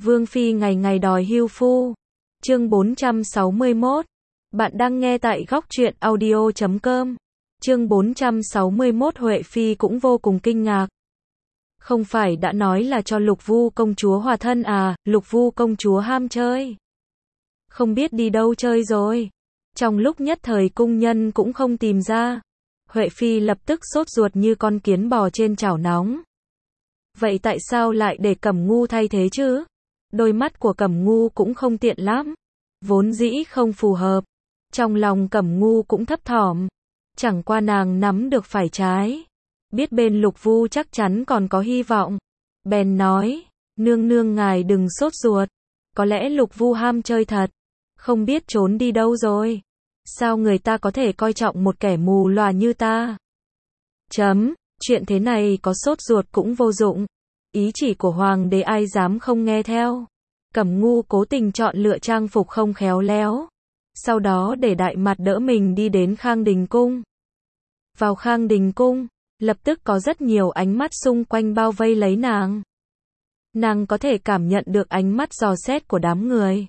Vương Phi ngày ngày đòi hưu phu. Chương 461. Bạn đang nghe tại góc truyện audio.com. Chương 461. Huệ Phi cũng vô cùng kinh ngạc. Không phải đã nói là cho Lục Vu công chúa hòa thân à, Lục Vu công chúa ham chơi. Không biết đi đâu chơi rồi. Trong lúc nhất thời cung nhân cũng không tìm ra. Huệ Phi lập tức sốt ruột như con kiến bò trên chảo nóng. Vậy tại sao lại để Cẩm Ngu thay thế chứ? Đôi mắt của Cẩm Ngu cũng không tiện lắm. Vốn dĩ không phù hợp. Trong lòng Cẩm Ngu cũng thấp thỏm. Chẳng qua nàng nắm được phải trái. Biết bên Lục Vu chắc chắn còn có hy vọng. Bèn nói, nương nương ngài đừng sốt ruột. Có lẽ Lục Vu ham chơi thật. Không biết trốn đi đâu rồi. Sao người ta có thể coi trọng một kẻ mù lòa như ta? Chuyện thế này có sốt ruột cũng vô dụng. Ý chỉ của hoàng đế ai dám không nghe theo. Cẩm Ngu cố tình chọn lựa trang phục không khéo léo. Sau đó để Đại Mặt đỡ mình đi đến Khang Đình Cung. Vào Khang Đình Cung, lập tức có rất nhiều ánh mắt xung quanh bao vây lấy nàng. Nàng có thể cảm nhận được ánh mắt dò xét của đám người.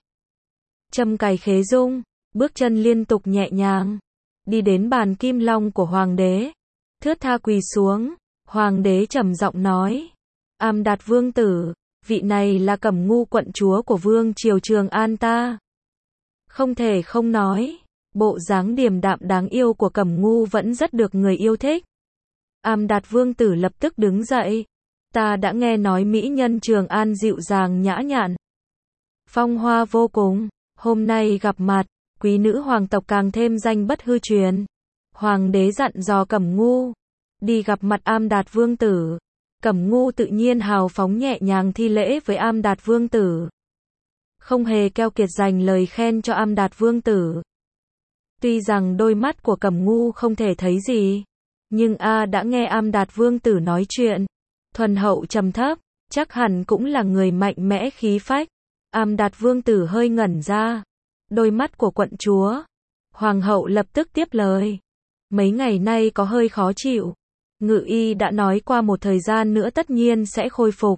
Trâm cài khế dung, bước chân liên tục nhẹ nhàng, đi đến bàn kim long của hoàng đế, thướt tha quỳ xuống. Hoàng đế trầm giọng nói, Am Đạt vương tử, vị này là Cẩm Ngu quận chúa của vương triều Trường An ta. Không thể không nói, bộ dáng điềm đạm đáng yêu của Cẩm Ngu vẫn rất được người yêu thích. Am Đạt vương tử lập tức đứng dậy, ta đã nghe nói mỹ nhân Trường An dịu dàng nhã nhặn, phong hoa vô cùng, hôm nay gặp mặt, quý nữ hoàng tộc càng thêm danh bất hư truyền. Hoàng đế dặn dò Cẩm Ngu đi gặp mặt Am Đạt vương tử. Cẩm Ngu tự nhiên hào phóng nhẹ nhàng thi lễ với Am Đạt vương tử, không hề keo kiệt dành lời khen cho Am Đạt vương tử. Tuy rằng đôi mắt của Cẩm Ngu không thể thấy gì, nhưng đã nghe Am Đạt vương tử nói chuyện, thuần hậu trầm thấp, chắc hẳn cũng là người mạnh mẽ khí phách. Am Đạt vương tử hơi ngẩn ra, đôi mắt của quận chúa. Hoàng hậu lập tức tiếp lời, mấy ngày nay có hơi khó chịu. Ngự y đã nói qua một thời gian nữa tất nhiên sẽ khôi phục.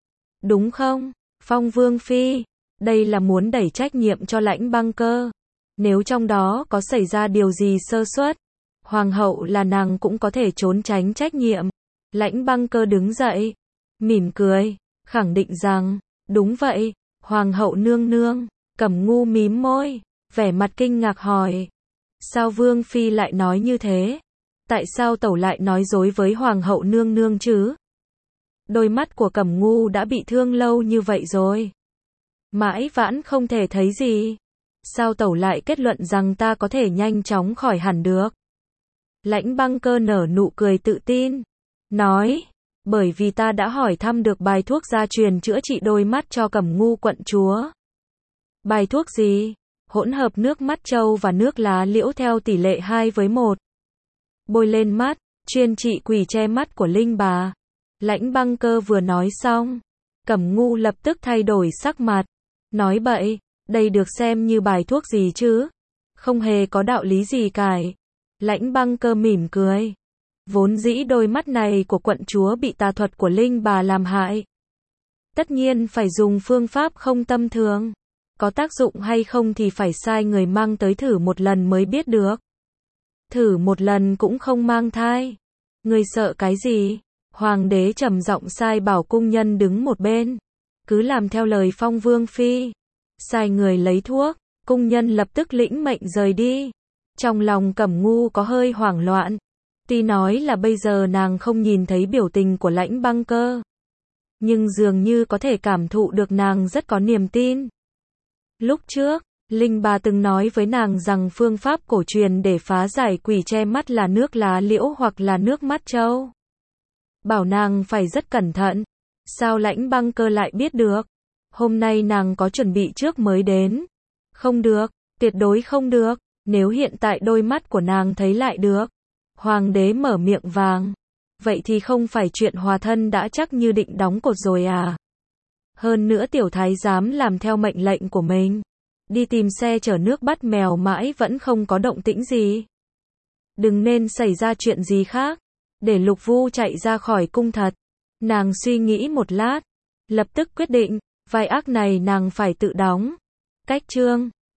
Đúng không, Phong Vương Phi? Đây là muốn đẩy trách nhiệm cho Lãnh Băng Cơ. Nếu trong đó có xảy ra điều gì sơ suất, Hoàng hậu là nàng cũng có thể trốn tránh trách nhiệm. Lãnh Băng Cơ đứng dậy, mỉm cười, khẳng định rằng, đúng vậy, Hoàng hậu nương nương. Cẩm Ngu mím môi, vẻ mặt kinh ngạc hỏi, sao Vương Phi lại nói như thế? Tại sao tẩu lại nói dối với Hoàng hậu nương nương chứ? Đôi mắt của Cẩm Ngu đã bị thương lâu như vậy rồi, mãi vãn không thể thấy gì. Sao tẩu lại kết luận rằng ta có thể nhanh chóng khỏi hẳn được? Lãnh Băng Cơ nở nụ cười tự tin, nói, bởi vì ta đã hỏi thăm được bài thuốc gia truyền chữa trị đôi mắt cho Cẩm Ngu quận chúa. Bài thuốc gì? Hỗn hợp nước mắt trâu và nước lá liễu theo tỷ lệ 2:1. Bôi lên mắt, chuyên trị quỷ che mắt của Linh bà. Lãnh Băng Cơ vừa nói xong, Cẩm Ngu lập tức thay đổi sắc mặt, nói bậy, đây được xem như bài thuốc gì chứ? Không hề có đạo lý gì cả. Lãnh Băng Cơ mỉm cười, vốn dĩ đôi mắt này của quận chúa bị tà thuật của Linh bà làm hại, tất nhiên phải dùng phương pháp không tầm thường. Có tác dụng hay không thì phải sai người mang tới thử một lần mới biết được. Thử một lần cũng không mang thai. Người sợ cái gì? Hoàng đế trầm giọng sai bảo cung nhân đứng một bên, cứ làm theo lời Phong Vương Phi. Sai người lấy thuốc, cung nhân lập tức lĩnh mệnh rời đi. Trong lòng Cẩm Ngu có hơi hoảng loạn. Tuy nói là bây giờ nàng không nhìn thấy biểu tình của Lãnh Băng Cơ, nhưng dường như có thể cảm thụ được nàng rất có niềm tin. Lúc trước, Linh bà từng nói với nàng rằng phương pháp cổ truyền để phá giải quỷ che mắt là nước lá liễu hoặc là nước mắt trâu. Bảo nàng phải rất cẩn thận. Sao Lãnh Băng Cơ lại biết được? Hôm nay nàng có chuẩn bị trước mới đến. Không được, tuyệt đối không được. Nếu hiện tại đôi mắt của nàng thấy lại được. Hoàng đế mở miệng vàng. Vậy thì không phải chuyện hòa thân đã chắc như định đóng cột rồi à? Hơn nữa tiểu thái giám làm theo mệnh lệnh của mình, đi tìm xe chở nước bắt mèo mãi vẫn không có động tĩnh gì. Đừng nên xảy ra chuyện gì khác, để Lục Vu chạy ra khỏi cung thật. Nàng suy nghĩ một lát, lập tức quyết định, Vai ác này nàng phải tự đóng. Cách chương